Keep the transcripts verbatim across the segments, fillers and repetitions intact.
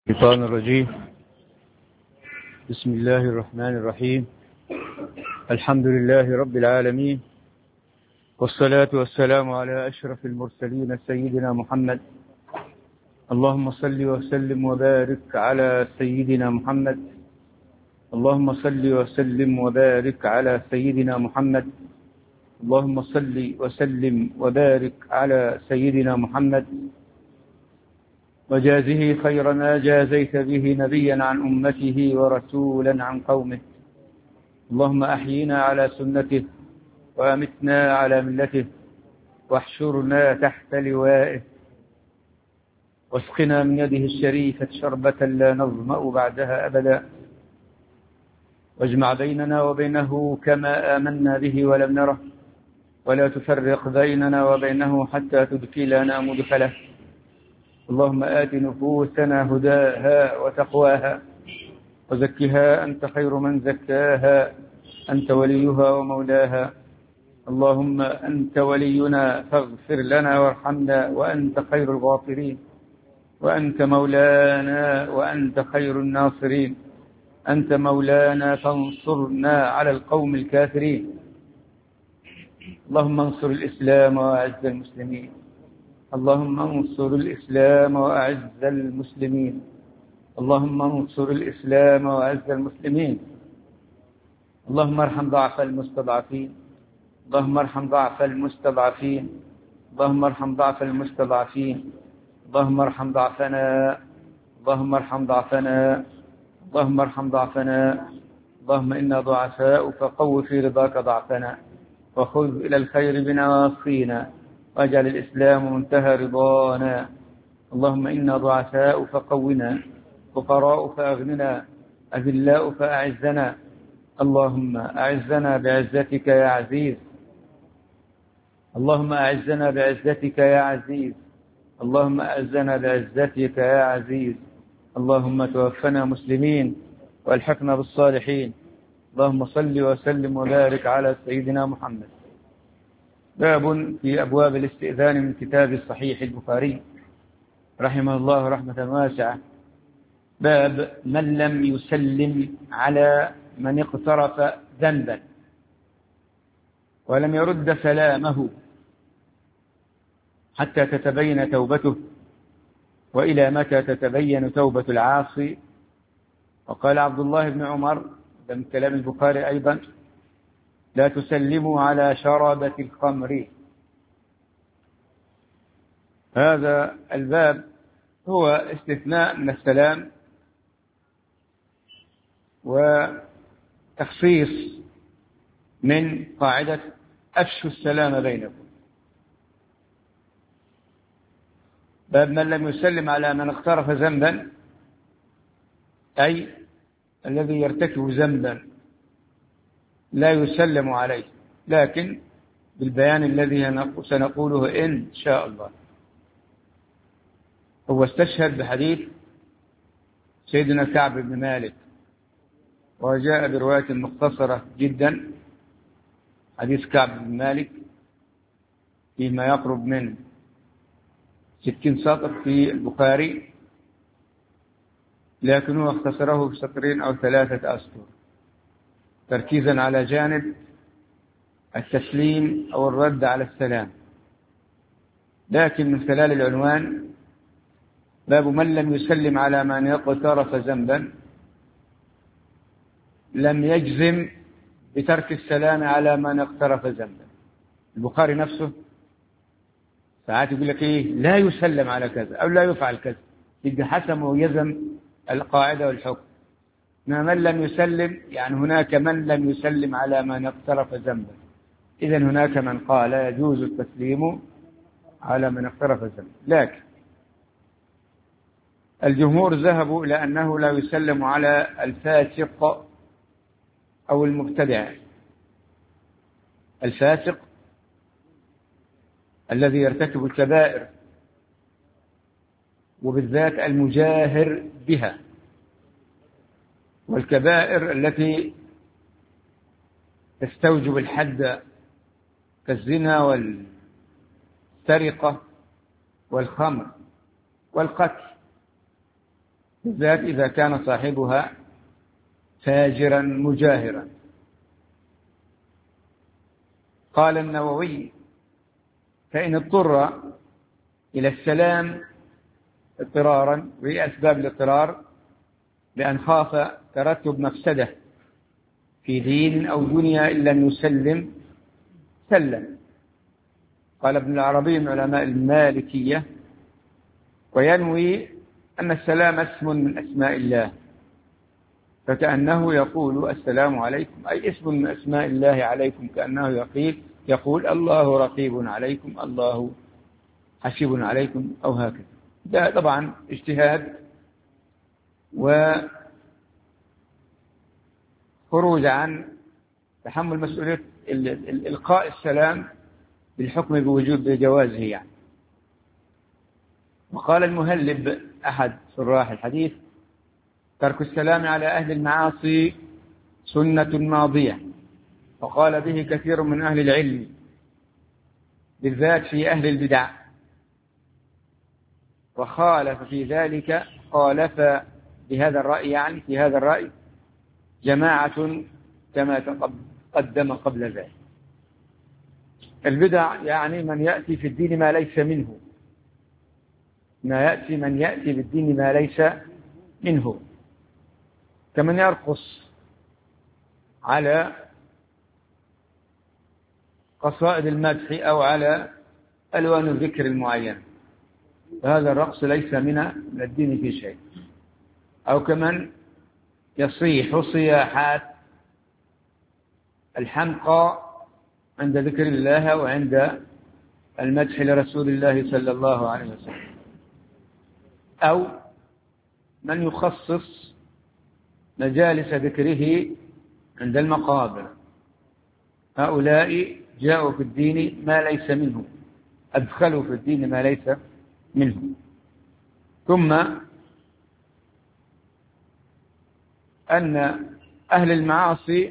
الشيطان الرجيم. بسم الله الرحمن الرحيم. الحمد لله رب العالمين، والصلاة والسلام على أشرف المرسلين سيدنا محمد. اللهم صل وسلم وبارك على سيدنا محمد. اللهم صل وسلم وبارك على سيدنا محمد. اللهم صل وسلم وبارك على سيدنا محمد، وجازه خير ما جازيت به نبيا عن أمته ورسولا عن قومه. اللهم أحينا على سنته وأمتنا على ملته، واحشرنا تحت لوائه، واسقنا من يده الشريفة شربة لا نظمأ بعدها أبدا، واجمع بيننا وبينه كما آمنا به ولم نره، ولا تفرق بيننا وبينه حتى تدخلنا مدخله. اللهم آت نفوسنا هداها وتقواها، وزكها أنت خير من زكاها، أنت وليها ومولاها. اللهم أنت ولينا فاغفر لنا وارحمنا، وأنت خير الغافرين، وأنت مولانا وأنت خير الناصرين. أنت مولانا فانصرنا على القوم الكافرين. اللهم انصر الإسلام وأعز المسلمين. اللهم انصر الإسلام وأعز المسلمين. اللهم انصر الإسلام وأعز المسلمين. اللهم ارحم ضعف المستضعفين. اللهم ارحم ضعف المستضعفين. اللهم ارحم ضعف المستضعفين. اللهم ارحم ضعفنا. اللهم ارحم ضعفنا. اللهم ارحم ضعفنا. اللهم إنا ضعفاء فقو في رضاك ضعفنا، وخذ إلى الخير بنواصينا، واجعل الإسلام منتهى رضانا. اللهم إنا ضعفاء فقونا، فقراء فأغننا، أذلاء فأعزنا. اللهم أعزنا بعزتك يا عزيز. اللهم أعزنا بعزتك يا عزيز. اللهم أعزنا بعزتك يا عزيز. اللهم توفنا مسلمين والحقنا بالصالحين. اللهم صل وسلم وبارك على سيدنا محمد. باب في أبواب الاستئذان من كتاب الصحيح البخاري رحمه الله رحمة واسعة. باب من لم يسلم على من اقترف ذنبا ولم يرد سلامه حتى تتبين توبته، وإلى متى تتبين توبة العاصي. وقال عبد الله بن عمر من كلام البخاري أيضا: لا تسلموا على شربة الخمر. هذا الباب هو استثناء من السلام وتخصيص من قاعدة أفشوا السلام بينكم. باب من لم يسلم على من اقترف ذنبا، أي الذي يرتكب ذنبا لا يسلم عليه، لكن بالبيان الذي سنقوله إن شاء الله. هو استشهد بحديث سيدنا كعب بن مالك، وجاء برواية مختصرة جدا. حديث كعب بن مالك فيما يقرب من ستين سطر في البخاري، لكنه اختصره بسطرين أو ثلاثة أسطر، تركيزا على جانب التسليم أو الرد على السلام. لكن من خلال العنوان: باب من لم يسلم على من اقترف ذنبا، لم يجزم بترك السلام على من اقترف ذنبا. البخاري نفسه ساعات يقول لك إيه، لا يسلم على كذا أو لا يفعل كذا، يبقى حسم ويزم القاعدة والحكم. من لم يسلم يعني هناك من لم يسلم على من اقترف ذنبا، إذن هناك من قال يجوز التسليم على من اقترف ذنبا. لكن الجمهور ذهبوا إلى أنه لا يسلم على الفاسق أو المبتدع. الفاسق الذي يرتكب الكبائر، وبالذات المجاهر بها، والكبائر التي تستوجب الحد كالزنا والسرقة والخمر والقتل. بالذات إذا كان صاحبها فاجرا مجاهرا. قال النووي: فإن اضطر إلى السلام اضطرارا، وهي أسباب الاضطرار بأن خاف ترتب مفسدة في دين أو دنيا إلا أن يسلم سلم. قال ابن العربي من علماء المالكية: وينوي أن السلام اسم من أسماء الله، فكأنه يقول السلام عليكم، أي اسم من أسماء الله عليكم، كأنه يقول يقول الله رقيب عليكم، الله حسيب عليكم، أو هكذا. ده طبعا اجتهاد وخروج عن تحمل مسؤولية إلقاء السلام بالحكم بوجوب بجوازه يعني. وقال المهلب أحد شراح الحديث: ترك السلام على أهل المعاصي سنة ماضية، وقال به كثير من أهل العلم بالذات في أهل البدع، وخالف في ذلك خالف بهذا الرأي يعني في هذا الرأي جماعة كما تقدم قبل ذلك. البدع يعني من يأتي في الدين ما ليس منه، ما يأتي من يأتي بالدين ما ليس منه، كمن يرقص على قصائد المدح أو على ألوان الذكر المعينة، فهذا الرقص ليس من الدين في شيء. أو كمن يصيح صياحات الحمقى عند ذكر الله وعند المدح لرسول الله صلى الله عليه وسلم. أو من يخصص مجالس ذكره عند المقابر، هؤلاء جاءوا في الدين ما ليس منه، أدخلوا في الدين ما ليس منه. ثم أن أهل المعاصي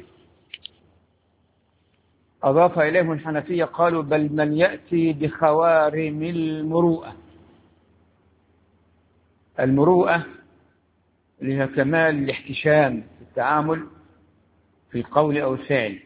أضاف إليهم الحنفية، قالوا: بل من يأتي بخوارم المروءة. المروءة اللي هي كمال الاحتشام في التعامل في القول أو الفعل.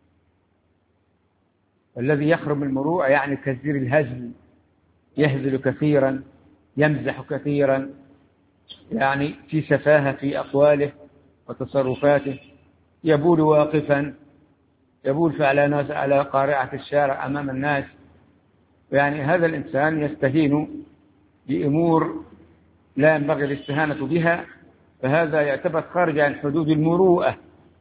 الذي يخرم المروءة يعني كثير الهزل، يهزل كثيرا، يمزح كثيرا، يعني في سفاهة في أقواله وتصرفاته، يبول واقفا، يبول على ناس على قارعة الشارع أمام الناس. يعني هذا الإنسان يستهين بأمور لا ينبغي الاستهانة بها، فهذا يعتبر خارج عن حدود المروءة.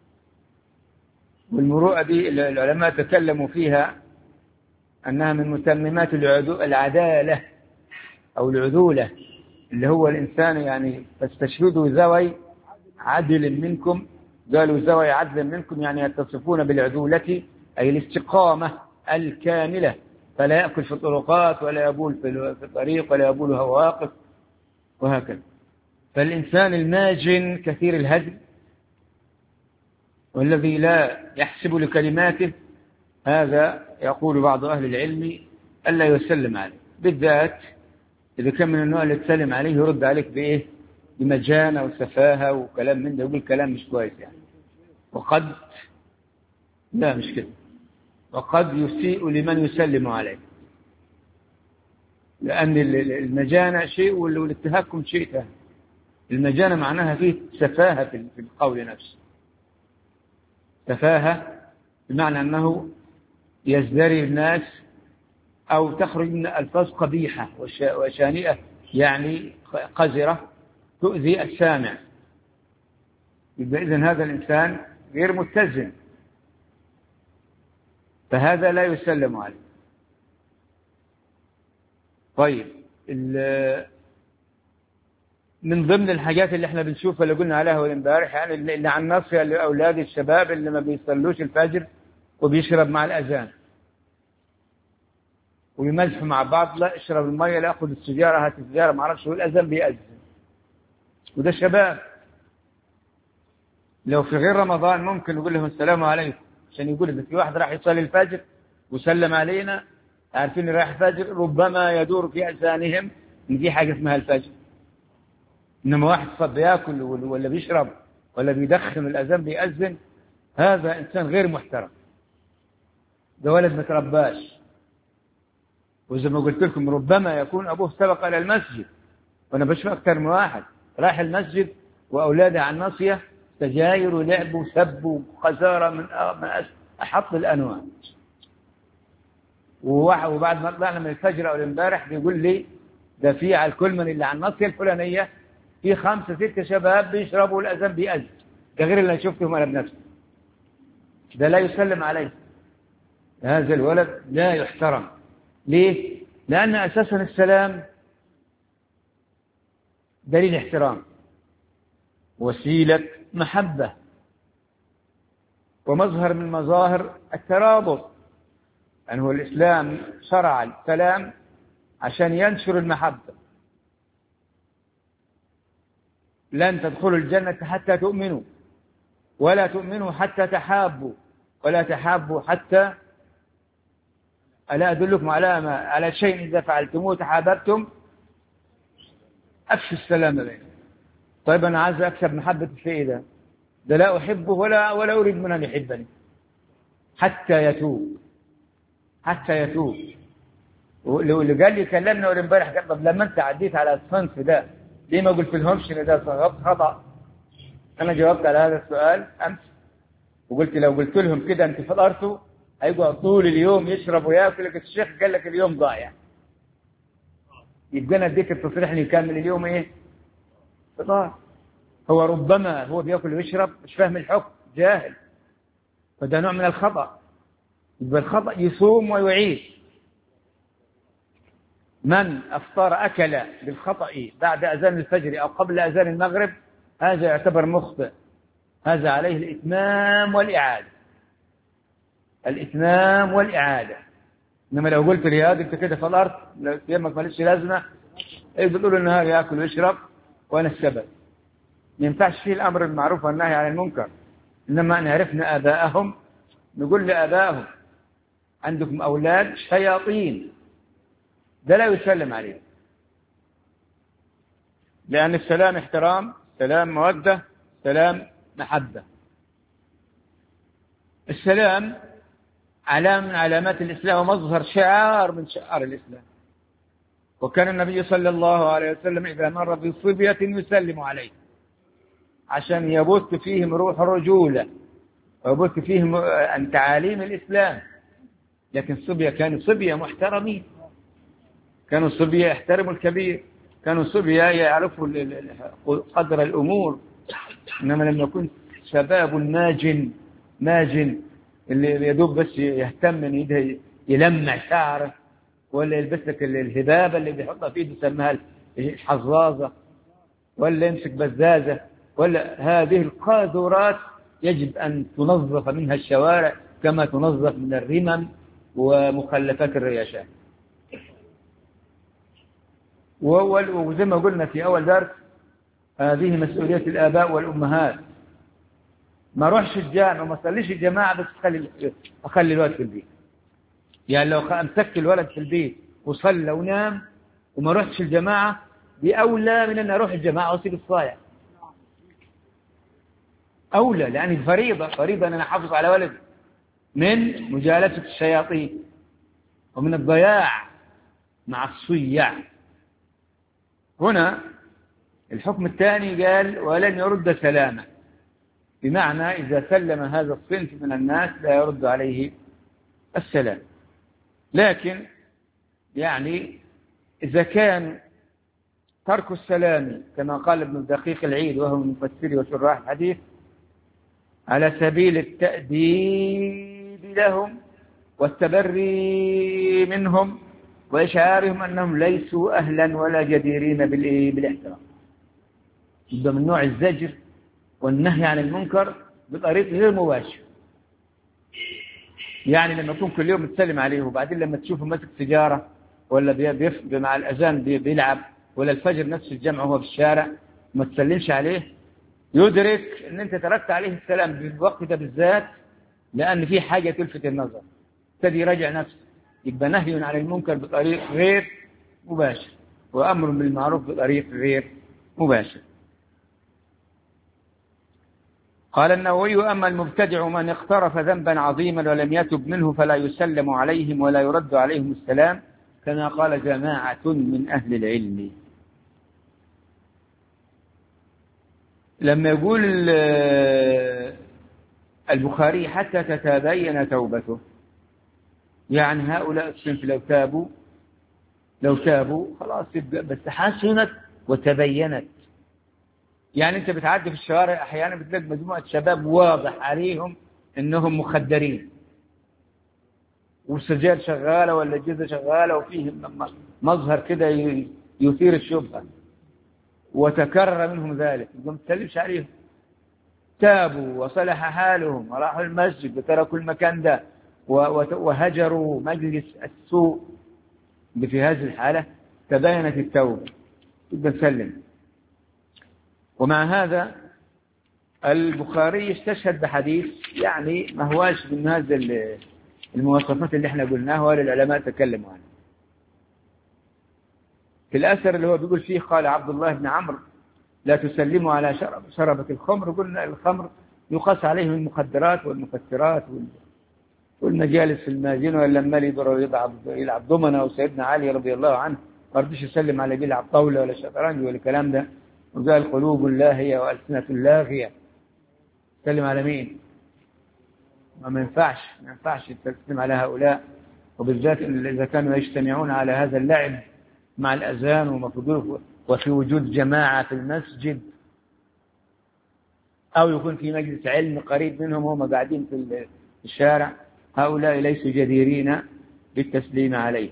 والمروءة دي العلماء تكلموا فيها أنها من متممات العدالة أو العدولة، اللي هو الإنسان يعني فاستشهدوا ذوي عدل منكم، قالوا ذوي عدل منكم يعني يتصفون بالعدولة، أي الاستقامة الكاملة، فلا يأكل في الطرقات ولا يبول في الطريق ولا يبول وهو واقف وهكذا. فالإنسان الماجن كثير الهزل والذي لا يحسب لكلماته، هذا يقول بعض أهل العلم ألا يسلم عليه، بالذات إذا كان من النوع اللي تسلم عليه يرد عليك بإيه؟ بمجانة وسفاهة وكلام من ده، يقول كلام مش كويس يعني. وقد لا مش كده، وقد يسيء لمن يسلم عليه، لأن المجانة شيء والتهكم شيء ثاني. المجانة معناها فيه سفاهة في القول نفسه، سفاهة بمعنى أنه يزدري الناس أو تخرج من ألفاظ قبيحة وشانئة، يعني قذرة تؤذي السامع. إذن هذا الإنسان غير متزن، فهذا لا يسلم عليه. طيب، من ضمن الحاجات اللي احنا بنشوفها اللي قلنا عليها والامبارح، يعني اللي عن نصيحة لأولاد الشباب اللي ما بيصلوش الفجر وبيشرب مع الأذان ويمزحوا مع بعض، لا اشرب المية، لا أخذ السجارة، هات السجارة، ما أعرفش، والأذان بيأذن، وده شباب. لو في غير رمضان ممكن نقول لهم السلام عليكم، عشان يقول إذا في واحد راح يصلي الفجر وسلم علينا، عارفين رايح الفجر، ربما يدور في أذهانهم إن في حاجة اسمها الفجر. إنما واحد صب بياكل ولا بيشرب ولا بيدخن الأذان بيأذن، هذا إنسان غير محترم، ده ولد ما ترباش. وزي ما قلت لكم ربما يكون أبوه سبق إلى المسجد، وأنا بشوف أكثر من واحد راح المسجد وأولاده عن ناصية سجاير ولعب وسب وخسارة من أحط الأنواع. وبعد ما طلعنا من الفجر أو الامبارح بيقول لي ده في على الكلمن اللي على الناصية الفلانية في خمسة ستة شباب بيشربوا الأذان بيأذن، ده غير اللي شفتهم أنا بنفسي. ده لا يسلم عليه، هذا الولد لا يحترم. ليه؟ لأن أساسا السلام دليل احترام، وسيلة محبة، ومظهر من مظاهر الترابط. يعني هو الإسلام شرع السلام عشان ينشر المحبة. لن تدخلوا الجنة حتى تؤمنوا، ولا تؤمنوا حتى تحابوا، ولا تحابوا حتى، ألا أدلكم على ما على شيء إذا فعلتموه تحاببتم أفشوا السلام بينكم. طيب أنا عايز أكسب محبة الشيء ده، ده لا أحبه ولا ولا أريد من أن يحبني حتى يتوب، حتى يتوب. واللي قال لي كلمنا أول امبارح قال طب لما أنت عديت على الصنف ده ليه ما قلت لهمش إن ده خطأ؟ أنا جاوبت على هذا السؤال أمس وقلت لو قلت لهم كده أنت فطرتوا هيقعد طول اليوم يشرب وياكل، لك الشيخ قال لك اليوم ضايع. يبقى أنا اديك التصريح إنه يكمل اليوم إيه؟ فطار. هو ربما هو بياكل ويشرب مش فاهم الحكم، جاهل، فده نوع من الخطأ. يبقى الخطأ يصوم ويعيد. من أفطر أكل بالخطأ بعد أذان الفجر أو قبل أذان المغرب هذا يعتبر مخطئ، هذا عليه الإتمام والإعادة، الإتمام والإعادة. إنما لو قلت لي هذا أنت كده فطرت يمك ماليش لازمة، إيه بتقول النهار يأكل ويشرب وأنا السبب. ما ينفعش فيه الأمر المعروف والنهي عن المنكر. إنما أن عرفنا آباءهم نقول لآبائهم عندكم أولاد شياطين، ده لا يسلم عليه، لأن السلام احترام، سلام مودة، سلام محبة. السلام علامة من علامات الإسلام ومظهر شعار من شعار الإسلام. وكان النبي صلى الله عليه وسلم إذا مر بصبية يسلم عليه عشان يبث فيهم روح الرجولة ويبث فيهم عن تعاليم الإسلام. لكن الصبية كانوا صبية محترمين، كانوا صبية يحترموا الكبير، كانوا صبية يعرفوا قدر الأمور. إنما لما يكون شباب ماجن ماجن اللي يدوب بس يهتم ان يده يلمع شعره ولا يلبس لك الهبابه اللي بيحطها في ايده يسميها الحظاظه ولا يمسك بزازه، ولا هذه القاذورات يجب ان تنظف منها الشوارع كما تنظف من الرمم ومخلفات الرياشات. وزي ما قلنا في اول درس هذه مسؤوليه الاباء والامهات. ما اروحش الجامع وما اصليش الجماعه بس اخلي اخلي الولد في البيت. يعني لو امسكت الولد في البيت وصلى ونام وما رحتش الجماعه دي اولى من ان اروح الجماعه واسيب الصايع. اولى، لان فريضه فريضه ان انا احافظ على ولدي من مجالسه الشياطين ومن الضياع مع الصياع. هنا الحكم الثاني قال ولن يرد سلامه، بمعنى إذا سلم هذا الصنف من الناس لا يرد عليه السلام. لكن يعني إذا كان ترك السلام كما قال ابن الدقيق العيد وهو من مفسري وشراح الحديث على سبيل التأديب لهم والتبري منهم وإشعارهم أنهم ليسوا أهلا ولا جديرين بالاحترام، ده من نوع الزجر والنهي عن المنكر بطريق غير مباشر. يعني لما تكون كل يوم تسلم عليه وبعدين لما تشوفه ماسك سيجارة ولا بيفق مع الأذان بيلعب ولا الفجر نفس الجمع وهو في الشارع ما تسلمش عليه، يدرك ان انت تركت عليه السلام بالوقت ده بالذات لأن في حاجة تلفت النظر، ابتدي يراجع نفسه. يبقى نهي عن المنكر بطريق غير مباشر وأمر بالمعروف بطريق غير مباشر. قال النووي: أما المبتدع من اقترف ذنبا عظيما ولم يتب منه فلا يسلم عليهم ولا يرد عليهم السلام، كما قال جماعة من أهل العلم. لما يقول البخاري حتى تتبين توبته، يعني هؤلاء الصنف لو تابوا لو تابوا خلاص بس حسنت وتبينت. يعني انت بتعدي في الشوارع احيانا بتلاقي مجموعة شباب واضح عليهم انهم مخدرين، والسجاد شغالة ولا الجزء شغالة وفيه مظهر كده يثير الشبهة، وتكرر منهم ذلك، ما تسلمش عليهم. تابوا وصلح حالهم وراحوا المسجد وتركوا المكان ده وهجروا مجلس السوء، في هذه الحالة تبينت التوبة، تبقى نسلم. ومع هذا البخاري استشهد بحديث يعني ما هواش من هذه المواصفات اللي احنا قلناها ولا العلماء تكلموا عنها. في الأثر اللي هو بيقول فيه قال عبد الله بن عمرو: لا تسلموا على شرب شربة الخمر. قلنا الخمر يقاس عليهم المخدرات والمكسرات والمجالس المازين، ولما يقدروا يلعب يلعب ضمنه. وسيدنا علي رضي الله عنه ما رضيش يسلم على بيلعب طاولة ولا شطرنج ولا الكلام ده، وقال: قلوب لاهية وألسنة لاغية. تسلم على مين؟ ما ينفعش ما ينفعش تسلم على هؤلاء، وبالذات إذا كانوا يجتمعون على هذا اللعب مع الأذان وفي وجود جماعة في المسجد، أو يكون في مجلس علم قريب منهم وهم قاعدين في الشارع. هؤلاء ليسوا جديرين بالتسليم عليه.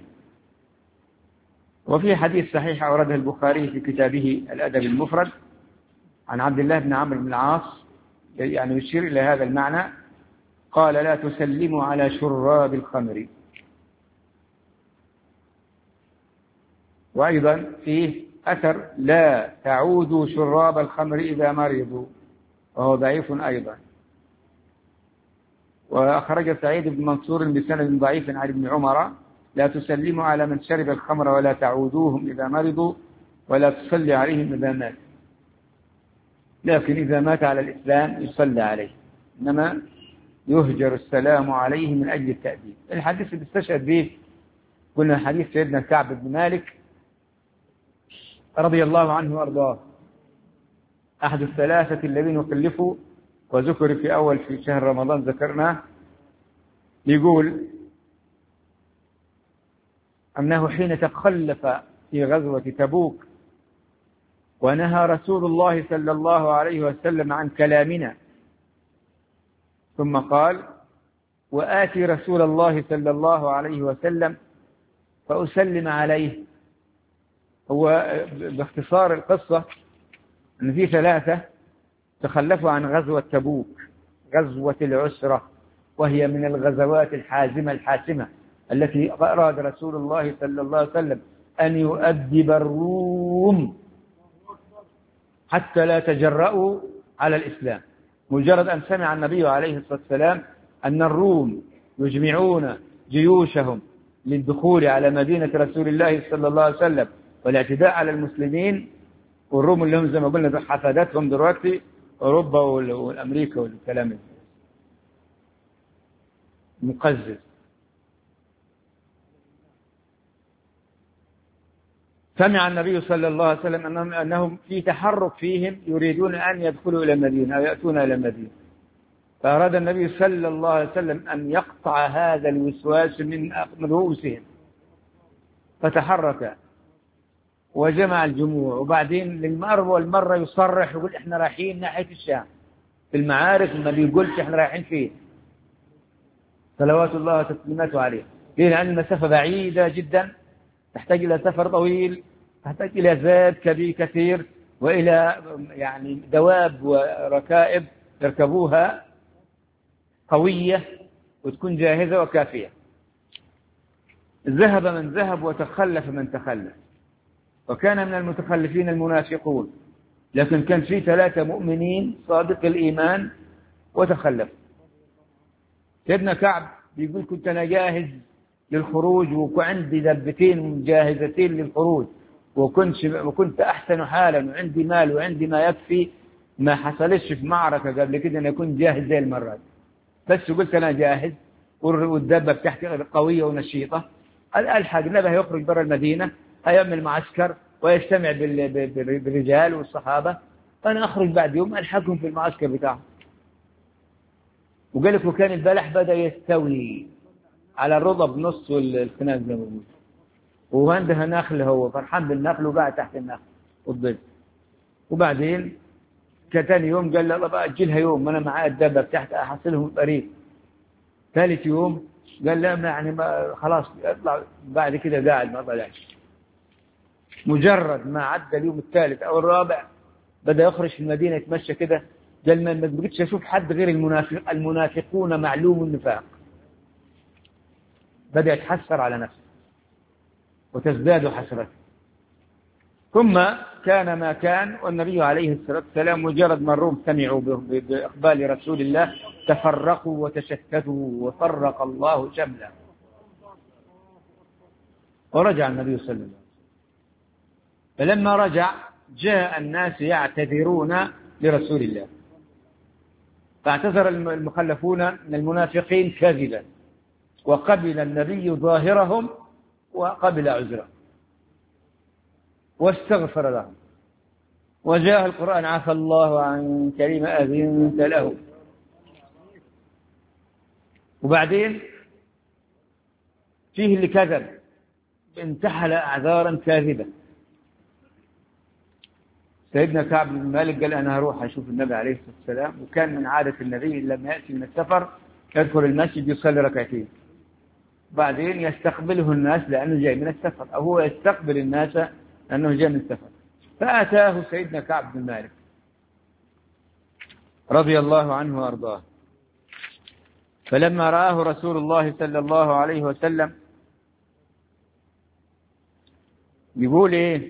وفي حديث صحيح أورده البخاري في كتابه الأدب المفرد عن عبد الله بن عمرو بن العاص، يعني يشير إلى هذا المعنى. قال: لا تسلموا على شراب الخمر. وأيضا فيه أثر: لا تعودوا شراب الخمر إذا مرضوا، وهو ضعيف أيضا. وأخرج سعيد بن منصور بسند ضعيف عن ابن عمر: لا تسلموا على من شرب الخمر ولا تعودوهم إذا مرضوا ولا تصلي عليهم إذا مات. لكن إذا مات على الإسلام يصلى عليه، إنما يهجر السلام عليه من أجل التأديب. الحديث اللي استشهد به قلنا حديث سيدنا كعب بن مالك رضي الله عنه وأرضاه، أحد الثلاثة الذين خلفوا وذكر في أول في شهر رمضان ذكرناه. يقول أنه حين تخلف في غزوة تبوك ونهى رسول الله صلى الله عليه وسلم عن كلامنا، ثم قال: وآتي رسول الله صلى الله عليه وسلم فأسلم عليه. هو باختصار القصة أن في ثلاثة تخلفوا عن غزوة تبوك، غزوة العسرة، وهي من الغزوات الحازمة الحاسمة التي أراد رسول الله صلى الله عليه وسلم أن يؤدب الروم حتى لا تجرؤوا على الإسلام. مجرد أن سمع النبي عليه الصلاة والسلام أن الروم يجمعون جيوشهم للدخول على مدينة رسول الله صلى الله عليه وسلم والاعتداء على المسلمين، والروم اللي هم زي ما قلنا حفادتهم دلوقتي أوروبا والأمريكا والكلام المقزز. سمع النبي صلى الله عليه وسلم أنهم, أنهم في تحرك فيهم يريدون أن يدخلوا إلى المدينة أو يأتون إلى المدينة، فأراد النبي صلى الله عليه وسلم أن يقطع هذا الوسواس من رؤوسهم، فتحرك وجمع الجموع. وبعدين للمرة والمرة يصرح يقول: إحنا رايحين ناحية الشام. في المعارك ما بيقولش إحنا رايحين فيه، صلوات الله وتسليماته عليه. ليه؟ لأن المسافة بعيدة جدا، تحتاج إلى سفر طويل، تحتاج إلى زاد كبير كثير، وإلى يعني دواب وركائب يركبوها قوية وتكون جاهزة وكافية. ذهب من ذهب وتخلف من تخلف، وكان من المتخلفين المنافقون، لكن كان في ثلاثة مؤمنين صادق الإيمان وتخلف. سيدنا كعب بيقول: كنت أنا جاهز للخروج وعندي دبتين جاهزتين للخروج، وكنت وكنت أحسن حالا وعندي مال وعندي ما يكفي، ما حصلش في معركة قبل كده أن يكون جاهز زي المرة دي، بس قلت أنا جاهز والدابة بتاعتي قوية ونشيطة، ألحق النبي هيخرج برا المدينة، هيعمل معسكر ويجتمع بالرجال والصحابة، أنا أخرج بعد يوم ألحقهم في المعسكر بتاعهم. وقال لك وكان البلح بدأ يستوي على الرضب نص والخناق زي ما بيقولوا، وعنده نخل، هو فرحان بالنخل وقاعد تحت النخل والظل. وبعدين كتاني يوم قال له الله بقى أجلها يوم، أنا معايا الدابة تحت أحصلهم قريب. ثالث يوم قال لا يعني ما خلاص اطلع، بعد كده قاعد ما طلعش. مجرد ما عدى اليوم الثالث أو الرابع بدأ يخرج في المدينة يتمشى كده، قال ما بقيتش أشوف حد غير المنافق المنافقون معلوم النفاق. بدأ يتحسر على نفسه وتزداد حسرته. ثم كان ما كان، والنبي عليه الصلاة والسلام مجرد ما الروم سمعوا بإقبال رسول الله تفرقوا وتشتتوا وفرق الله شمله، ورجع النبي صلى الله عليه وسلم. فلما رجع جاء الناس يعتذرون لرسول الله، فاعتذر المخلفون من المنافقين كذبا، وقبل النبي ظاهرهم وقبل عذرهم واستغفر لهم، وجاء القرآن عفى الله عن كريم أذنت له. وبعدين فيه اللي كذب انتحل أعذارا كاذبة. سيدنا كعب بن مالك قال أنا هروح أشوف النبي عليه الصلاة والسلام، وكان من عادة النبي لما يأتي من السفر يدخل المسجد يصلي ركعتين، بعدين يستقبله الناس لأنه جاي من السفر، أو هو يستقبل الناس لأنه جاي من السفر. فأتاه سيدنا كعب بن مالك رضي الله عنه وأرضاه، فلما رآه رسول الله صلى الله عليه وسلم يقول إيه؟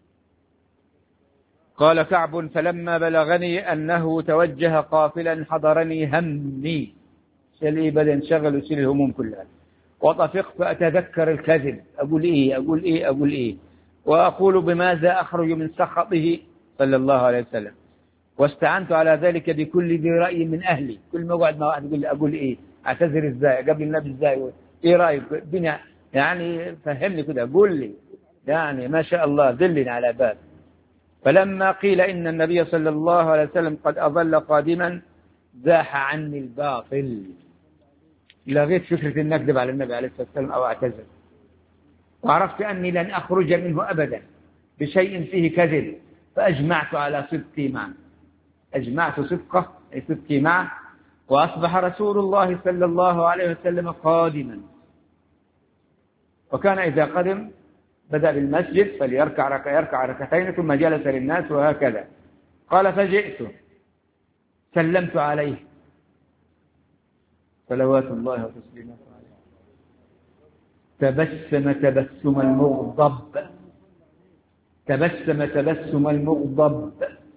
قال كعب فلما بلغني أنه توجه قافلا حضرني همي، شلي بدأ انشغل وشيل الهموم كلها، وطفقت أتذكر الكذب، أقول إيه أقول إيه أقول إيه وأقول بماذا أخرج من سخطه صلى الله عليه وسلم، واستعنت على ذلك بكل ذي رأي من أهلي. كل ما أقعد مع واحد يقول لي أقول إيه، أعتذر إزاي قبل النبي إزاي، إيه رأيك الدنيا يعني فهمني كده، قول لي يعني ما شاء الله دلني على باب. فلما قيل إن النبي صلى الله عليه وسلم قد أظل قادما زاح عني الباطل، لغيت فكرة أن أكذب على النبي عليه الصلاة والسلام أو أعتذر، وعرفت أني لن أخرج منه أبدا بشيء فيه كذب، فأجمعت على صدقي معه، أجمعت صدقه أي صدقي معه. وأصبح رسول الله صلى الله عليه وسلم قادما، وكان إذا قدم بدأ بالمسجد فليركع ركع يركع ركعتين ثم جلس للناس وهكذا. قال فجئت سلمت عليه صلوات الله وتسليماته عليه، تبسم تبسم المغضب، تبسم تبسم المغضب،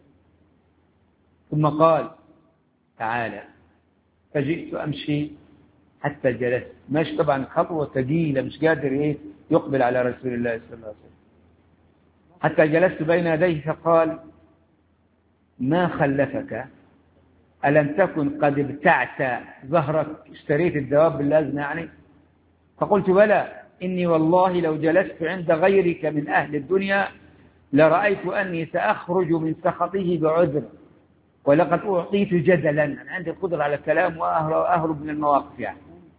ثم قال تعالى، فجئت أمشي حتى جلست، ماشي طبعا خطوة ثقيلة مش قادر إيه يقبل على رسول الله صلى الله عليه وسلم، حتى جلست بين يديه فقال ما خلفك، ألم تكن قد ابتعت ظهرك، اشتريت الدواب باللازم يعني؟ فقلت بلى، إني والله لو جلست عند غيرك من أهل الدنيا لرأيت أني سأخرج من سخطه بعذر، ولقد أعطيت جدلا، أنا عندي القدرة على الكلام وأهرب من المواقف يعني،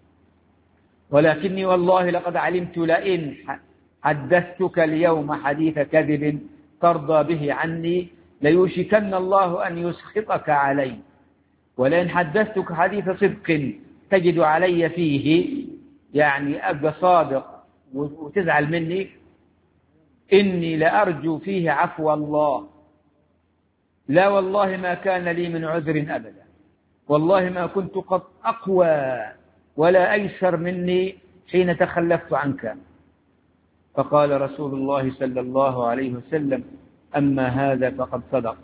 ولكني والله لقد علمت لئن حدثتك اليوم حديث كذب ترضى به عني ليوشكن الله أن يسخطك علي، ولئن حدثتك حديث صدق تجد علي فيه يعني أبقى صادق وتزعل مني، إني لأرجو فيه عفو الله، لا والله ما كان لي من عذر أبدا، والله ما كنت قد أقوى ولا أيسر مني حين تخلفت عنك. فقال رسول الله صلى الله عليه وسلم أما هذا فقد صدق،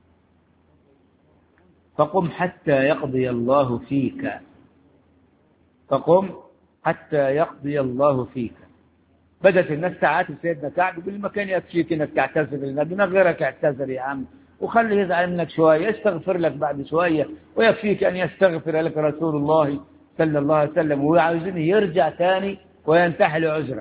فقم حتى يقضي الله فيك، فقم حتى يقضي الله فيك. بدأت الناس تعاتب سيدنا كعب يقول ما كان يكفيك انك تعتذر للنبي، ما غيرك اعتذر يا عم، وخليه يزعل منك شوية، يستغفر لك بعد شوية، ويكفيك أن يستغفر لك رسول الله صلى الله عليه وسلم، وعاوزينه يرجع تاني وينتحل عذره.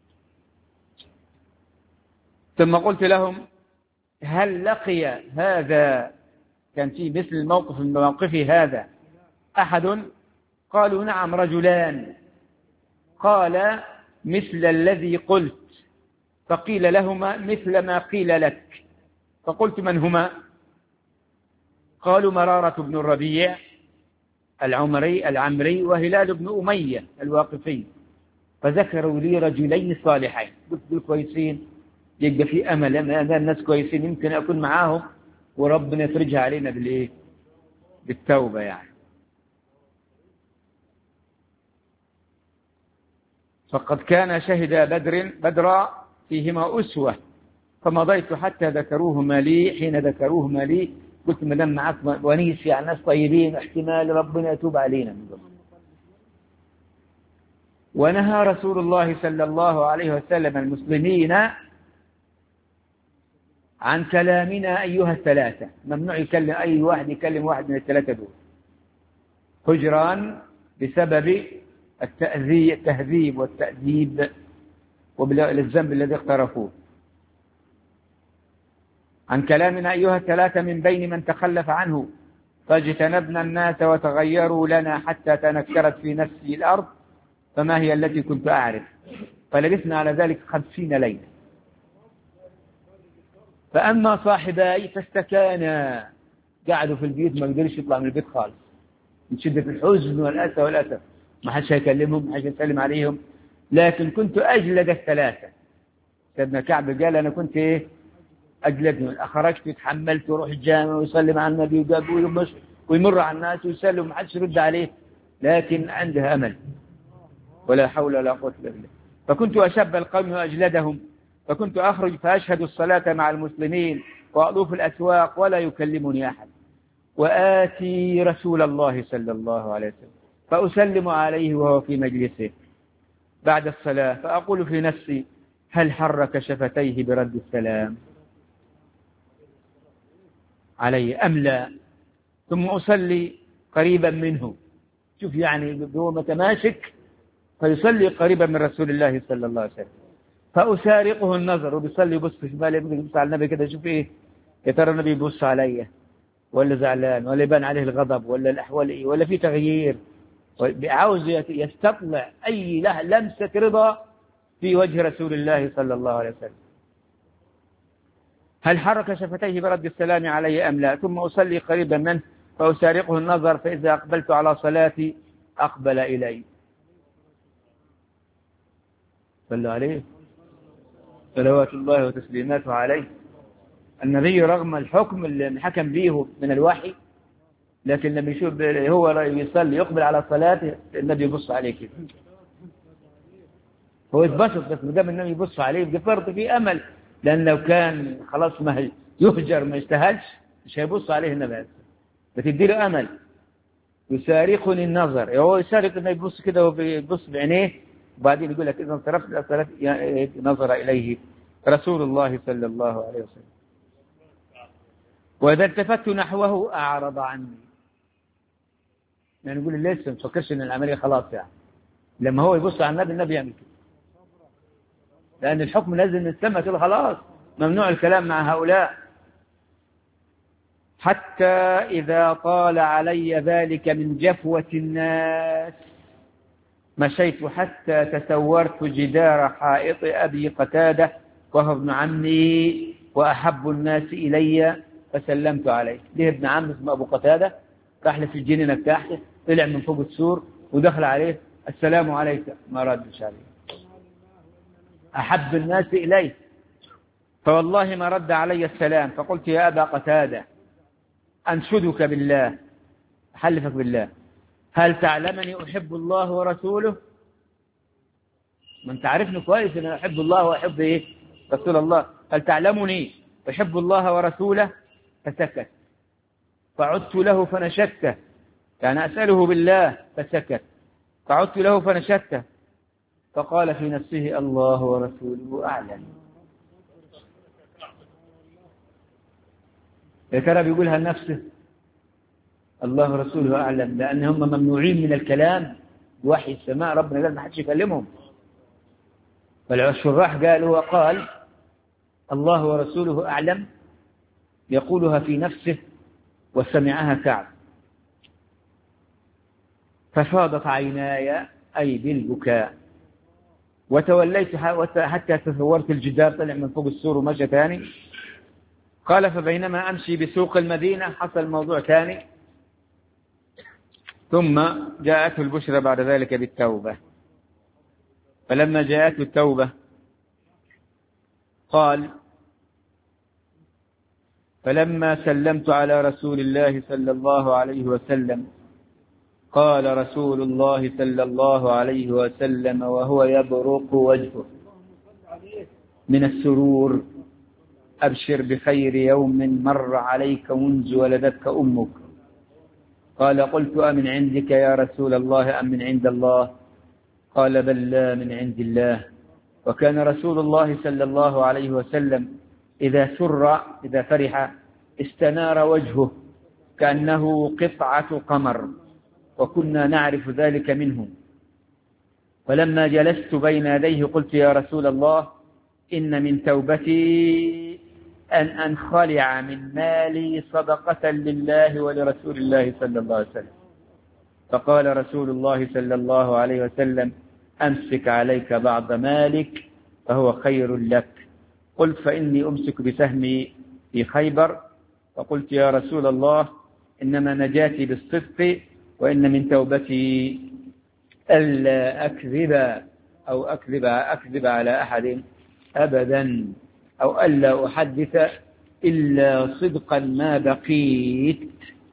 ثم قلت لهم هل لقي هذا، كان في مثل الموقف من مواقفي هذا أحد؟ قالوا نعم رجلان. قال مثل الذي قلت، فقيل لهما مثل ما قيل لك. فقلت من هما؟ قالوا مرارة بن الربيع العمري العمري وهلال بن أمية الواقفي. فذكروا لي رجلين صالحين. قلت دول كويسين، يبقى في أمل، هذا الناس كويسين، يمكن أكون معاهم وربنا يفرجها علينا بالإيه؟ بالتوبة يعني. فقد كان شهد بدر بدرا فيهما أسوة، فمضيت حتى ذكروهما لي. حين ذكروهما لي قلت ما دام معك ونيس يعني ناس طيبين، احتمال ربنا يتوب علينا من ذلك. ونهى رسول الله صلى الله عليه وسلم المسلمين عن كلامنا أيها الثلاثة. ممنوع يكلم أي واحد يكلم واحد من الثلاثة دول، هجران بسبب التهذيب والتأديب وبالذنب الذي اقترفوه. عن كلامنا أيها الثلاثة من بين من تخلف عنه، فاجتنبنا الناس وتغيروا لنا حتى تنكرت في نفسي الأرض فما هي التي كنت أعرف، فلبثنا على ذلك خمسين ليلة. فأما صاحباي فاستكانا، قعدوا في البيت، ما قدرش يطلع من البيت خالص من شدة الحزن والأسى والأسف، ما حدش هيكلمهم، ما حدش يسلم عليهم. لكن كنت أجلد الثلاثة. سيدنا كعب قال أنا كنت إيه؟ أجلدهم. أخرجت وتحملت وروح الجامع ويسلم على النبي ويمر على الناس ويسلم، ما حدش يرد عليه، لكن عنده أمل ولا حول ولا قوة إلا بالله. فكنت أشب القوم وأجلدهم، فكنت أخرج فأشهد الصلاة مع المسلمين وأطوف الأسواق ولا يكلمني أحد، وآتي رسول الله صلى الله عليه وسلم فأسلم عليه وهو في مجلسه بعد الصلاة، فأقول في نفسي هل حرك شفتيه برد السلام علي أم لا؟ ثم أصلي قريبا منه. شوف يعني هو متماسك، فيصلي قريبا من رسول الله صلى الله عليه وسلم، فأسارقه النظر وبيصلي يبص في شماله يبص على النبي كده، شوف إيه يا ترى النبي يبص عليا ولا زعلان ولا يبان عليه الغضب ولا الأحوال إيه ولا في تغيير، عاوز يستطلع أي لمسة رضا في وجه رسول الله صلى الله عليه وسلم. هل حرك شفتيه برد السلام علي أم لا؟ ثم أصلي قريبا منه فأسارقه النظر، فإذا أقبلت على صلاتي أقبل إلي. صلى عليه صلوات الله وتسليماته عليه. النبي رغم الحكم اللي حكم به من الوحي، لكن لما يشوف هو يصلي يقبل على صلاته النبي يبص عليه كده، هو يتبسط، بس مدام النبي يبص عليه بفرض فيه أمل، لأن لو كان خلاص ما يهجر ما يستاهلش مش هيبص عليه النبي، بتدي له أمل. يسارقني النظر، هو يسارق النبي يبص كده وبيبص بعينيه، وبعدين يقول لك إذا انصرفت الصلاة نظر إليه رسول الله صلى الله عليه وسلم. وإذا التفت نحوه أعرض عني، يعني يقول لسه ما تفكرش إن العملية خلاص، يعني لما هو يبص على النبي النبي يعمل كده، لأن الحكم لازم نستمع كده خلاص، ممنوع الكلام مع هؤلاء. حتى إذا طال علي ذلك من جفوة الناس مشيت حتى تسورت جدار حائط أبي قتادة وهو ابن عمي وأحب الناس إلي، فسلمت عليه. ليه ابن عم اسمه أبو قتادة، راح له في الجنينة بتاعته، طلع من فوق السور ودخل عليه السلام عليك، ما ردش عليه، أحب الناس إليه، فوالله ما رد علي السلام. فقلت يا أبا قتادة أنشدك بالله، أحلفك بالله، هل تعلمني أحب الله ورسوله؟ من تعرفني كويس أن أحب الله وأحب إيه؟ رسول الله. هل تعلمني أحب الله ورسوله؟ فسكت. فعدت له فنشدته، يعني أسأله بالله، فسكت. فعدت له فنشدته، فقال في نفسه الله ورسوله أعلم. يا ترى بيقولها لنفسه؟ الله ورسوله أعلم، لأن هم ممنوعين من الكلام بوحي السماء، ربنا قال ما حدش يكلمهم. فالشراح قالوا وقال الله ورسوله أعلم يقولها في نفسه وسمعها كعب. ففاضت عيناي أي بالبكاء، وتوليت حتى تصورت الجدار طلع من فوق السور ومشى ثاني. قال فبينما أمشي بسوق المدينة حصل موضوع ثاني، ثم جاءته البشرى بعد ذلك بالتوبة. فلما جاءته التوبة قال فلما سلمت على رسول الله صلى الله عليه وسلم قال رسول الله صلى الله عليه وسلم وهو يبرق وجهه من السرور أبشر بخير يوم مر عليك منذ ولدتك أمك. قال قلت أمن عندك يا رسول الله أم من عند الله؟ قال بل لا من عند الله. وكان رسول الله صلى الله عليه وسلم إذا سر إذا فرح استنار وجهه كأنه قطعة قمر، وكنا نعرف ذلك منه. فلما جلست بين يديه قلت يا رسول الله إن من توبتي أن أنخلع من مالي صدقة لله ولرسول الله صلى الله عليه وسلم. فقال رسول الله صلى الله عليه وسلم أمسك عليك بعض مالك فهو خير لك. قلت فإني أمسك بسهمي في خيبر. فقلت يا رسول الله إنما نجاتي بالصدق، وإن من توبتي ألا أكذب أو أكذب, أكذب على أحد أبدا، أو ألا أحدث إلا صدقا ما بقيت.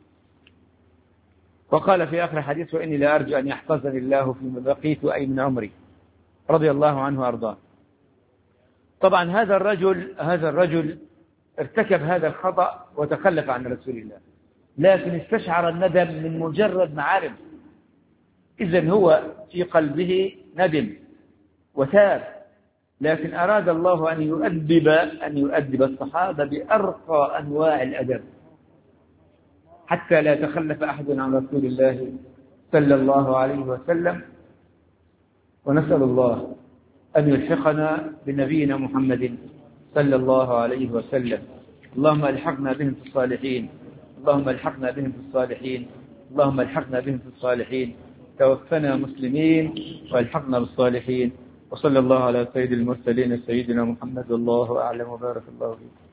وقال في آخر الحديث وإني لا أرجو أن يحفظني الله فيما بقيت أي من عمري، رضي الله عنه وأرضاه. طبعا هذا الرجل هذا الرجل ارتكب هذا الخطأ وتخلف عن رسول الله، لكن استشعر الندم من مجرد ما عرف. إذن هو في قلبه ندم وتاب، لكن أراد الله أن يؤدب أن يؤدب الصحابة بأرقى أنواع الأدب حتى لا يتخلف أحد عن رسول الله صلى الله عليه وسلم. ونسأل الله أن يلحقنا بنبينا محمد صلى الله عليه وسلم. اللهم الحقنا بهم في الصالحين، اللهم الحقنا بهم في الصالحين، اللهم الحقنا بهم في الصالحين. توفنا مسلمين والحقنا بالصالحين. وصلى الله على سيد المرسلين سيدنا محمد، والله أعلم وبارك الله فيكم.